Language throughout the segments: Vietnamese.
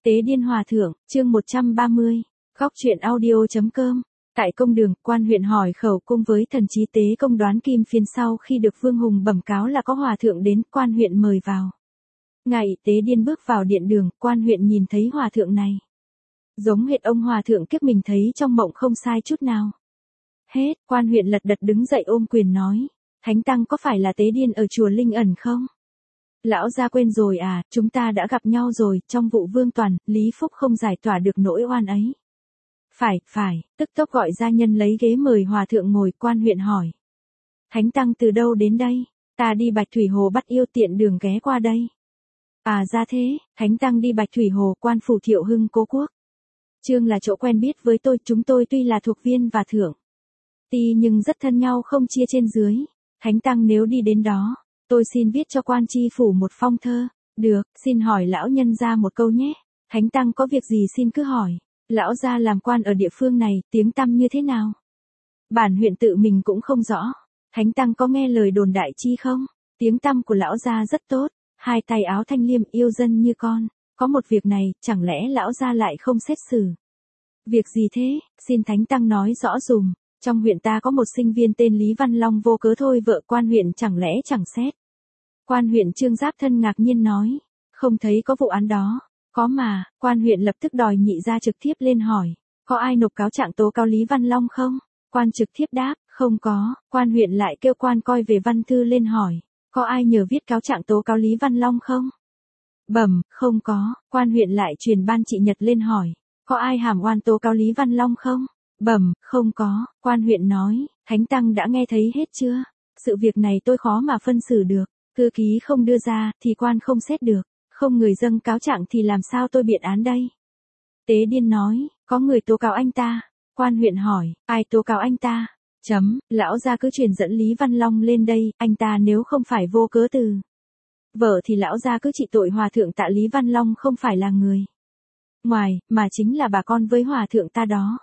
Tế điên hòa thượng, chương 130, góc truyện audio.com. Tại công đường, quan huyện hỏi khẩu cung với thần trí tế công đoán kim phiên sau khi được Vương Hùng bẩm cáo là có hòa thượng đến, quan huyện mời vào. Ngài Tế điên bước vào điện đường, quan huyện nhìn thấy hòa thượng này. Giống hệt ông hòa thượng kiếp mình thấy trong mộng không sai chút nào. Hết, quan huyện lật đật đứng dậy ôm quyền nói. Thánh tăng có phải là Tế điên ở chùa Linh Ẩn không? Lão gia quên rồi à, chúng ta đã gặp nhau rồi, trong vụ Vương Toàn, Lý Phúc không giải tỏa được nỗi oan ấy. Phải, tức tốc gọi gia nhân lấy ghế mời hòa thượng ngồi, quan huyện hỏi. Thánh tăng từ đâu đến đây? Ta đi Bạch Thủy Hồ bắt yêu tiện đường ghé qua đây. À ra thế, thánh tăng đi Bạch Thủy Hồ, quan phủ Thiệu Hưng Cố Quốc. Trương là chỗ quen biết với tôi, chúng tôi tuy là thuộc viên và thượng ti nhưng rất thân nhau không chia trên dưới. Thánh tăng nếu đi đến đó, tôi xin viết cho quan tri phủ một phong thơ. Được, xin hỏi lão nhân ra một câu nhé. Thánh tăng có việc gì xin cứ hỏi. Lão gia làm quan ở địa phương này, tiếng tăm như thế nào? Bản huyện tự mình cũng không rõ. Thánh tăng có nghe lời đồn đại chi không? Tiếng tăm của lão gia rất tốt, hai tay áo thanh liêm, yêu dân như con. Có một việc này, chẳng lẽ lão gia lại không xét xử? Việc gì thế, xin thánh tăng nói rõ dùm. Trong huyện ta có một sinh viên tên Lý Văn Long vô cớ thôi vợ, quan huyện chẳng lẽ chẳng xét. Quan huyện Trương Giáp Thân ngạc nhiên nói, không thấy có vụ án đó. Có mà, quan huyện lập tức đòi nhị ra trực tiếp lên hỏi, có ai nộp cáo trạng tố cáo Lý Văn Long không? Quan trực tiếp đáp, không có. Quan huyện lại kêu quan coi về văn thư lên hỏi, có ai nhờ viết cáo trạng tố cáo Lý Văn Long không? Bẩm, không có. Quan huyện lại truyền ban trị nhật lên hỏi, có ai hàm oan tố cáo Lý Văn Long không? Bẩm, không có. Quan huyện nói, thánh tăng đã nghe thấy hết chưa? Sự việc này tôi khó mà phân xử được, thư ký không đưa ra thì quan không xét được. Không người dâng cáo trạng thì làm sao tôi biện án đây? Tế điên nói, có người tố cáo anh ta. Quan huyện hỏi, ai tố cáo anh ta? Lão gia cứ truyền dẫn Lý Văn Long lên đây, anh ta nếu không phải vô cớ từ vợ thì lão gia cứ trị tội hòa thượng tạ Lý Văn Long không phải là người ngoài, mà chính là bà con với hòa thượng ta đó.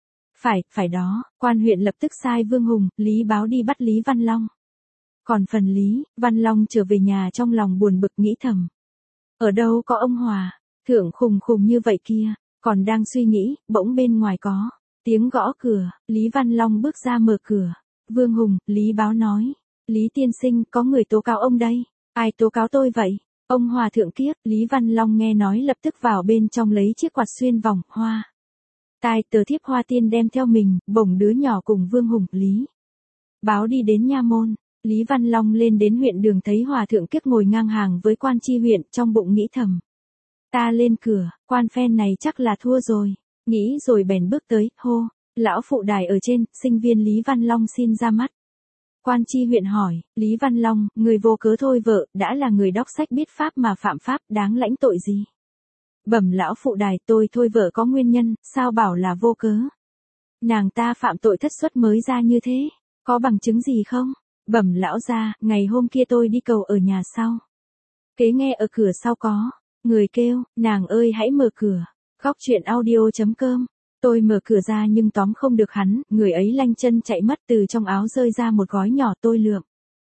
Phải đó. Quan huyện lập tức sai Vương Hùng, Lý Báo đi bắt Lý Văn Long. Còn phần Lý Văn Long trở về nhà trong lòng buồn bực nghĩ thầm. Ở đâu có ông Hòa, thượng khùng như vậy kia, còn đang suy nghĩ, bỗng bên ngoài có tiếng gõ cửa, Lý Văn Long bước ra mở cửa. Vương Hùng, Lý Báo nói, Lý tiên sinh, có người tố cáo ông đây. Ai tố cáo tôi vậy? Ông Hòa thượng kiếp. Lý Văn Long nghe nói lập tức vào bên trong lấy chiếc quạt xuyên vòng hoa tai tờ thiếp Hoa Tiên đem theo mình, bổng đứa nhỏ cùng Vương Hùng, Lý Báo đi đến nha môn. Lý Văn Long lên đến huyện đường thấy hòa thượng kiếp ngồi ngang hàng với quan tri huyện, trong bụng nghĩ thầm. Ta lên cửa, quan phen này chắc là thua rồi. Nghĩ rồi bèn bước tới, hô, lão phụ đài ở trên, sinh viên Lý Văn Long xin ra mắt. Quan tri huyện hỏi, Lý Văn Long, người vô cớ thôi vợ, đã là người đọc sách biết pháp mà phạm pháp, đáng lãnh tội gì? Bẩm lão phụ đài, tôi thôi vợ có nguyên nhân, sao bảo là vô cớ? Nàng ta phạm tội thất xuất mới ra như thế, có bằng chứng gì không? Bẩm lão gia, ngày hôm kia tôi đi cầu ở nhà sau. Kế nghe ở cửa sau có người kêu, nàng ơi hãy mở cửa. Góc truyện audio.com. Tôi mở cửa ra nhưng tóm không được hắn, người ấy lanh chân chạy mất, từ trong áo rơi ra một gói nhỏ, tôi lượm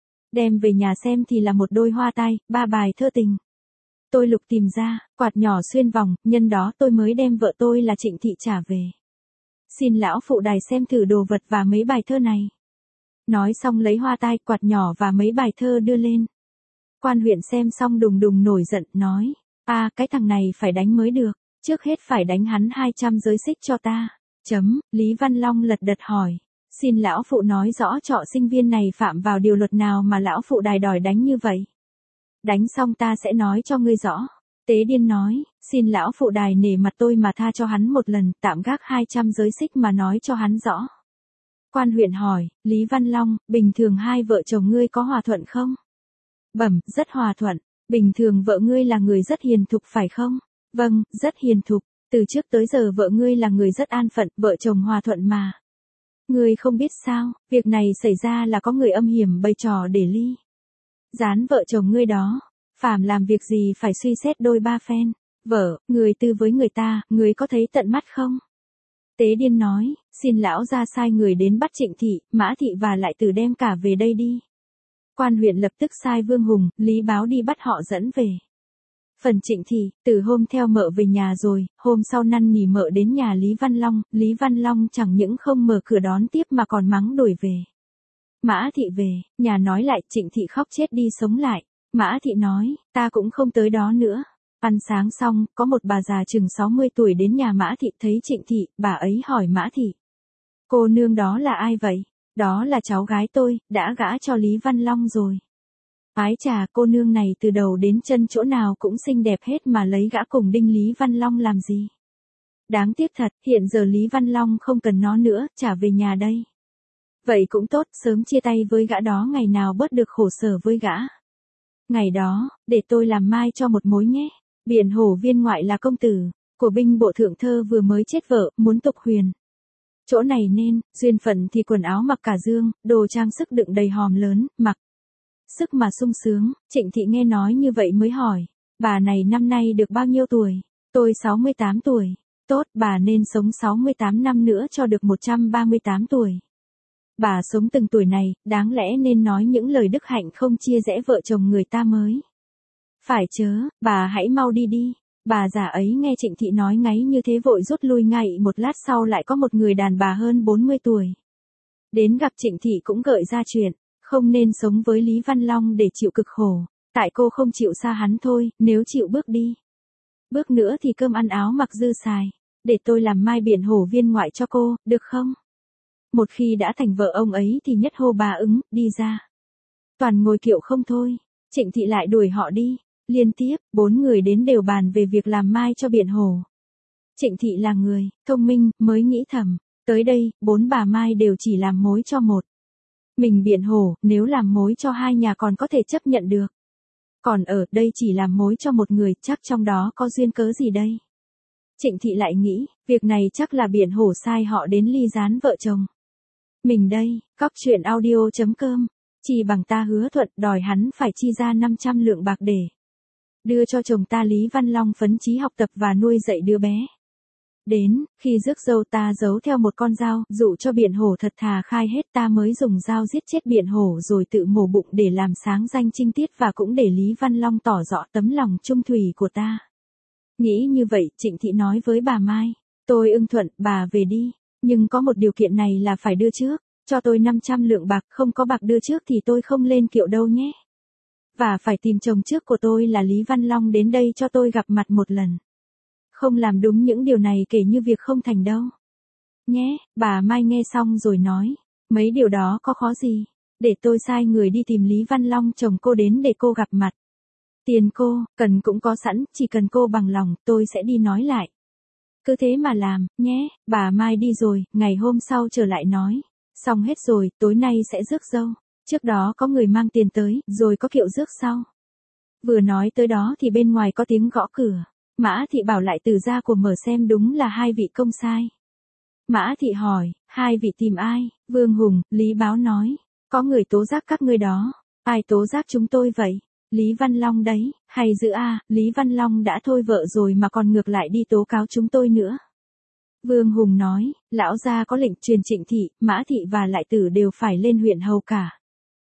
đem về nhà xem thì là một đôi hoa tai, 3 bài thơ tình. Tôi lục tìm ra, quạt nhỏ xuyên vòng, nhân đó tôi mới đem vợ tôi là Trịnh Thị trả về. Xin lão phụ đài xem thử đồ vật và mấy bài thơ này. Nói xong lấy hoa tai, quạt nhỏ và mấy bài thơ đưa lên. Quan huyện xem xong đùng đùng nổi giận, nói, cái thằng này phải đánh mới được, trước hết phải đánh hắn 200 giới xích cho ta. Lý Văn Long lật đật hỏi, xin lão phụ nói rõ trọ sinh viên này phạm vào điều luật nào mà lão phụ đài đòi đánh như vậy. Đánh xong ta sẽ nói cho ngươi rõ. Tế điên nói, xin lão phụ đài nể mặt tôi mà tha cho hắn một lần, tạm gác 200 giới xích mà nói cho hắn rõ. Quan huyện hỏi, Lý Văn Long, bình thường hai vợ chồng ngươi có hòa thuận không? Bẩm, rất hòa thuận. Bình thường vợ ngươi là người rất hiền thục phải không? Vâng, rất hiền thục. Từ trước tới giờ vợ ngươi là người rất an phận, vợ chồng hòa thuận mà. Ngươi không biết sao, việc này xảy ra là có người âm hiểm bày trò để ly gián vợ chồng ngươi đó. Phàm làm việc gì phải suy xét đôi ba phen. Vợ, người tư với người ta, người có thấy tận mắt không? Tế điên nói, xin lão ra sai người đến bắt Trịnh Thị, Mã Thị và lại Tử đem cả về đây đi. Quan huyện lập tức sai Vương Hùng, Lý Báo đi bắt họ dẫn về. Phần Trịnh Thị, từ hôm theo mợ về nhà rồi, hôm sau năn nỉ mợ đến nhà Lý Văn Long chẳng những không mở cửa đón tiếp mà còn mắng đuổi về. Mã Thị về, nhà nói lại, Trịnh Thị khóc chết đi sống lại. Mã Thị nói, ta cũng không tới đó nữa. Ăn sáng xong, có một bà già chừng 60 tuổi đến nhà Mã Thị thấy Trịnh Thị, bà ấy hỏi Mã Thị. Cô nương đó là ai vậy? Đó là cháu gái tôi, đã gả cho Lý Văn Long rồi. Ái chà, cô nương này từ đầu đến chân chỗ nào cũng xinh đẹp hết mà lấy gã cùng đinh Lý Văn Long làm gì? Đáng tiếc thật, hiện giờ Lý Văn Long không cần nó nữa, trả về nhà đây. Vậy cũng tốt, sớm chia tay với gã đó ngày nào bớt được khổ sở với gã. Ngày đó, để tôi làm mai cho một mối nhé. Biện Hổ viên ngoại là công tử, của binh bộ thượng thơ vừa mới chết vợ, muốn tục huyền. Chỗ này nên, duyên phận thì quần áo mặc cả dương, đồ trang sức đựng đầy hòm lớn, mặc. Sức mà sung sướng, Trịnh Thị nghe nói như vậy mới hỏi, bà này năm nay được bao nhiêu tuổi? Tôi 68 tuổi. Tốt, bà nên sống 68 năm nữa cho được 138 tuổi. Bà sống từng tuổi này, đáng lẽ nên nói những lời đức hạnh không chia rẽ vợ chồng người ta mới. Phải chớ, bà hãy mau đi đi. Bà già ấy nghe Trịnh Thị nói ngáy như thế vội rút lui ngay, một lát sau lại có một người đàn bà hơn 40 tuổi. Đến gặp Trịnh Thị cũng gợi ra chuyện, không nên sống với Lý Văn Long để chịu cực khổ. Tại cô không chịu xa hắn thôi, nếu chịu bước đi. Bước nữa thì cơm ăn áo mặc dư xài. Để tôi làm mai Biện Hổ viên ngoại cho cô, được không? Một khi đã thành vợ ông ấy thì nhất hô bà ứng, đi ra. Toàn ngồi kiệu không thôi. Trịnh Thị lại đuổi họ đi. Liên tiếp, 4 người đến đều bàn về việc làm mai cho Biện Hổ. Trịnh Thị là người thông minh, mới nghĩ thầm, tới đây, 4 bà mai đều chỉ làm mối cho một. Mình Biện Hổ, nếu làm mối cho 2 nhà còn có thể chấp nhận được. Còn ở đây chỉ làm mối cho một người, chắc trong đó có duyên cớ gì đây? Trịnh Thị lại nghĩ, việc này chắc là Biện Hổ sai họ đến ly gián vợ chồng. Mình đây, cóc truyện audio.com, chỉ bằng ta hứa thuận đòi hắn phải chi ra 500 lượng bạc để đưa cho chồng ta Lý Văn Long phấn chí học tập và nuôi dạy đứa bé. Đến, khi rước dâu ta giấu theo một con dao, dụ cho Biện Hổ thật thà khai hết, ta mới dùng dao giết chết Biện Hổ rồi tự mổ bụng để làm sáng danh trinh tiết và cũng để Lý Văn Long tỏ rõ tấm lòng trung thủy của ta. Nghĩ như vậy, Trịnh Thị nói với bà Mai, tôi ưng thuận, bà về đi, nhưng có một điều kiện này là phải đưa trước, cho tôi 500 lượng bạc, không có bạc đưa trước thì tôi không lên kiệu đâu nhé. Và phải tìm chồng trước của tôi là Lý Văn Long đến đây cho tôi gặp mặt một lần. Không làm đúng những điều này kể như việc không thành đâu. Nhé, bà Mai nghe xong rồi nói, mấy điều đó có khó gì, để tôi sai người đi tìm Lý Văn Long chồng cô đến để cô gặp mặt. Tiền cô, cần cũng có sẵn, chỉ cần cô bằng lòng, tôi sẽ đi nói lại. Cứ thế mà làm, nhé, bà Mai đi rồi, ngày hôm sau trở lại nói. Xong hết rồi, tối nay sẽ rước dâu. Trước đó có người mang tiền tới, rồi có kiệu rước sau. Vừa nói tới đó thì bên ngoài có tiếng gõ cửa. Mã Thị bảo lại từ gia của mở xem đúng là 2 vị công sai. Mã Thị hỏi, 2 vị tìm ai? Vương Hùng, Lý Báo nói, có người tố giác các ngươi đó. Ai tố giác chúng tôi vậy? Lý Văn Long đấy, hay dữ a, Lý Văn Long đã thôi vợ rồi mà còn ngược lại đi tố cáo chúng tôi nữa. Vương Hùng nói, lão gia có lệnh truyền Trịnh Thị, Mã Thị và Lại Tử đều phải lên huyện hầu cả.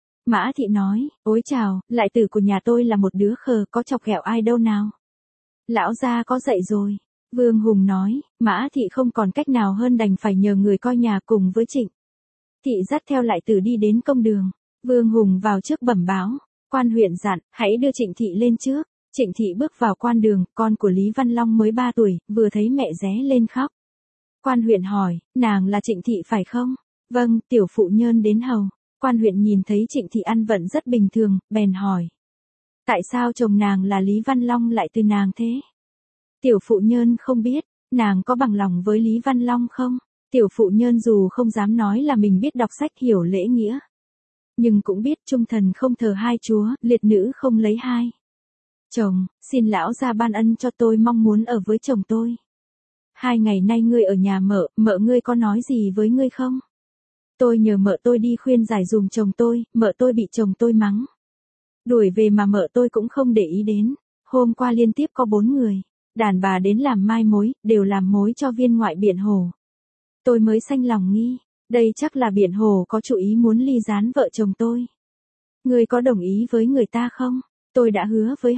Mã Thị nói, ôi chào, Lại Tử của nhà tôi là một đứa khờ, có chọc ghẹo ai đâu nào. Lão gia có dạy rồi. Vương Hùng nói, Mã Thị không còn cách nào hơn đành phải nhờ người coi nhà cùng với Trịnh Thị dắt theo Lại Tử đi đến công đường. Vương Hùng vào trước bẩm báo, quan huyện dặn, hãy đưa Trịnh Thị lên trước. Trịnh Thị bước vào quan đường, con của Lý Văn Long mới 3 tuổi, vừa thấy mẹ ré lên khóc. Quan huyện hỏi, nàng là Trịnh Thị phải không? Vâng, tiểu phụ nhơn đến hầu. Quan huyện nhìn thấy Trịnh Thị ăn vận rất bình thường, bèn hỏi. Tại sao chồng nàng là Lý Văn Long lại từ nàng thế? Tiểu phụ nhơn không biết, nàng có bằng lòng với Lý Văn Long không? Tiểu phụ nhơn dù không dám nói là mình biết đọc sách hiểu lễ nghĩa. Nhưng cũng biết trung thần không thờ hai chúa, liệt nữ không lấy hai. Chồng, xin lão gia ban ân cho tôi, mong muốn ở với chồng tôi. 2 ngày nay ngươi ở nhà mợ ngươi có nói gì với ngươi không? Tôi nhờ mợ tôi đi khuyên giải dùm chồng tôi, mợ tôi bị chồng tôi mắng. Đuổi về mà mợ tôi cũng không để ý đến. Hôm qua liên tiếp có 4 người, đàn bà đến làm mai mối, đều làm mối cho viên ngoại Biện Hổ. Tôi mới sanh lòng nghi, đây chắc là Biện Hổ có chủ ý muốn ly gián vợ chồng tôi. Ngươi có đồng ý với người ta không? Tôi đã hứa với họ,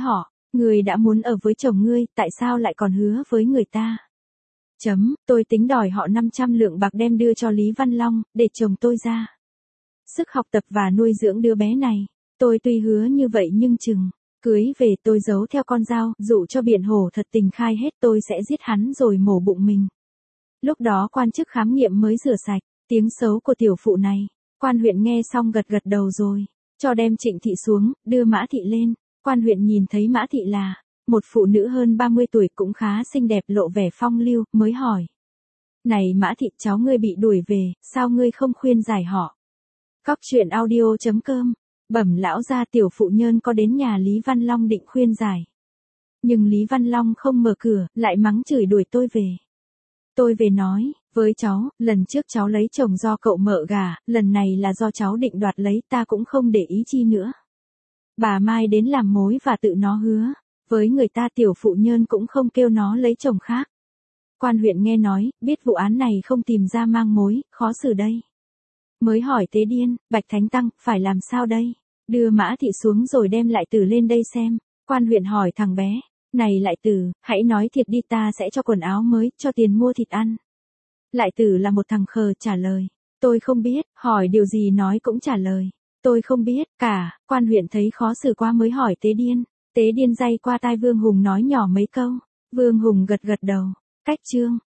Ngươi đã muốn ở với chồng ngươi, tại sao lại còn hứa với người ta? Tôi tính đòi họ 500 lượng bạc đem đưa cho Lý Văn Long, để chồng tôi ra sức học tập và nuôi dưỡng đứa bé này. Tôi tuy hứa như vậy nhưng chừng cưới về tôi giấu theo con dao, dụ cho biển hổ thật tình khai hết tôi sẽ giết hắn rồi mổ bụng mình. Lúc đó quan chức khám nghiệm mới rửa sạch tiếng xấu của tiểu phụ này. Quan huyện nghe xong gật gật đầu rồi cho đem Trịnh Thị xuống, đưa Mã Thị lên. Quan huyện nhìn thấy Mã Thị là một phụ nữ hơn 30 tuổi cũng khá xinh đẹp lộ vẻ phong lưu, mới hỏi. Này Mã Thị, cháu ngươi bị đuổi về, sao ngươi không khuyên giải họ? Cóc truyện audio.com. Bẩm lão gia, tiểu phụ nhân có đến nhà Lý Văn Long định khuyên giải. Nhưng Lý Văn Long không mở cửa, lại mắng chửi đuổi tôi về. Tôi về nói với cháu, lần trước cháu lấy chồng do cậu mợ gả, lần này là do cháu định đoạt lấy, ta cũng không để ý chi nữa. Bà Mai đến làm mối và tự nó hứa với người ta, tiểu phụ nhân cũng không kêu nó lấy chồng khác. Quan huyện nghe nói, biết vụ án này không tìm ra mang mối, khó xử đây. Mới hỏi Tế Điên, Bạch Thánh Tăng, phải làm sao đây? Đưa Mã Thị xuống rồi đem Lại Tử lên đây xem. Quan huyện hỏi thằng bé, này Lại Tử, hãy nói thiệt đi, ta sẽ cho quần áo mới, cho tiền mua thịt ăn. Lại Tử là một thằng khờ, trả lời. Tôi không biết, hỏi điều gì nói cũng trả lời. Tôi không biết, cả. Quan huyện thấy khó xử quá mới hỏi Tế Điên. Tế Điên day qua tai Vương Hùng nói nhỏ mấy câu. Vương Hùng gật gật đầu. Cách chương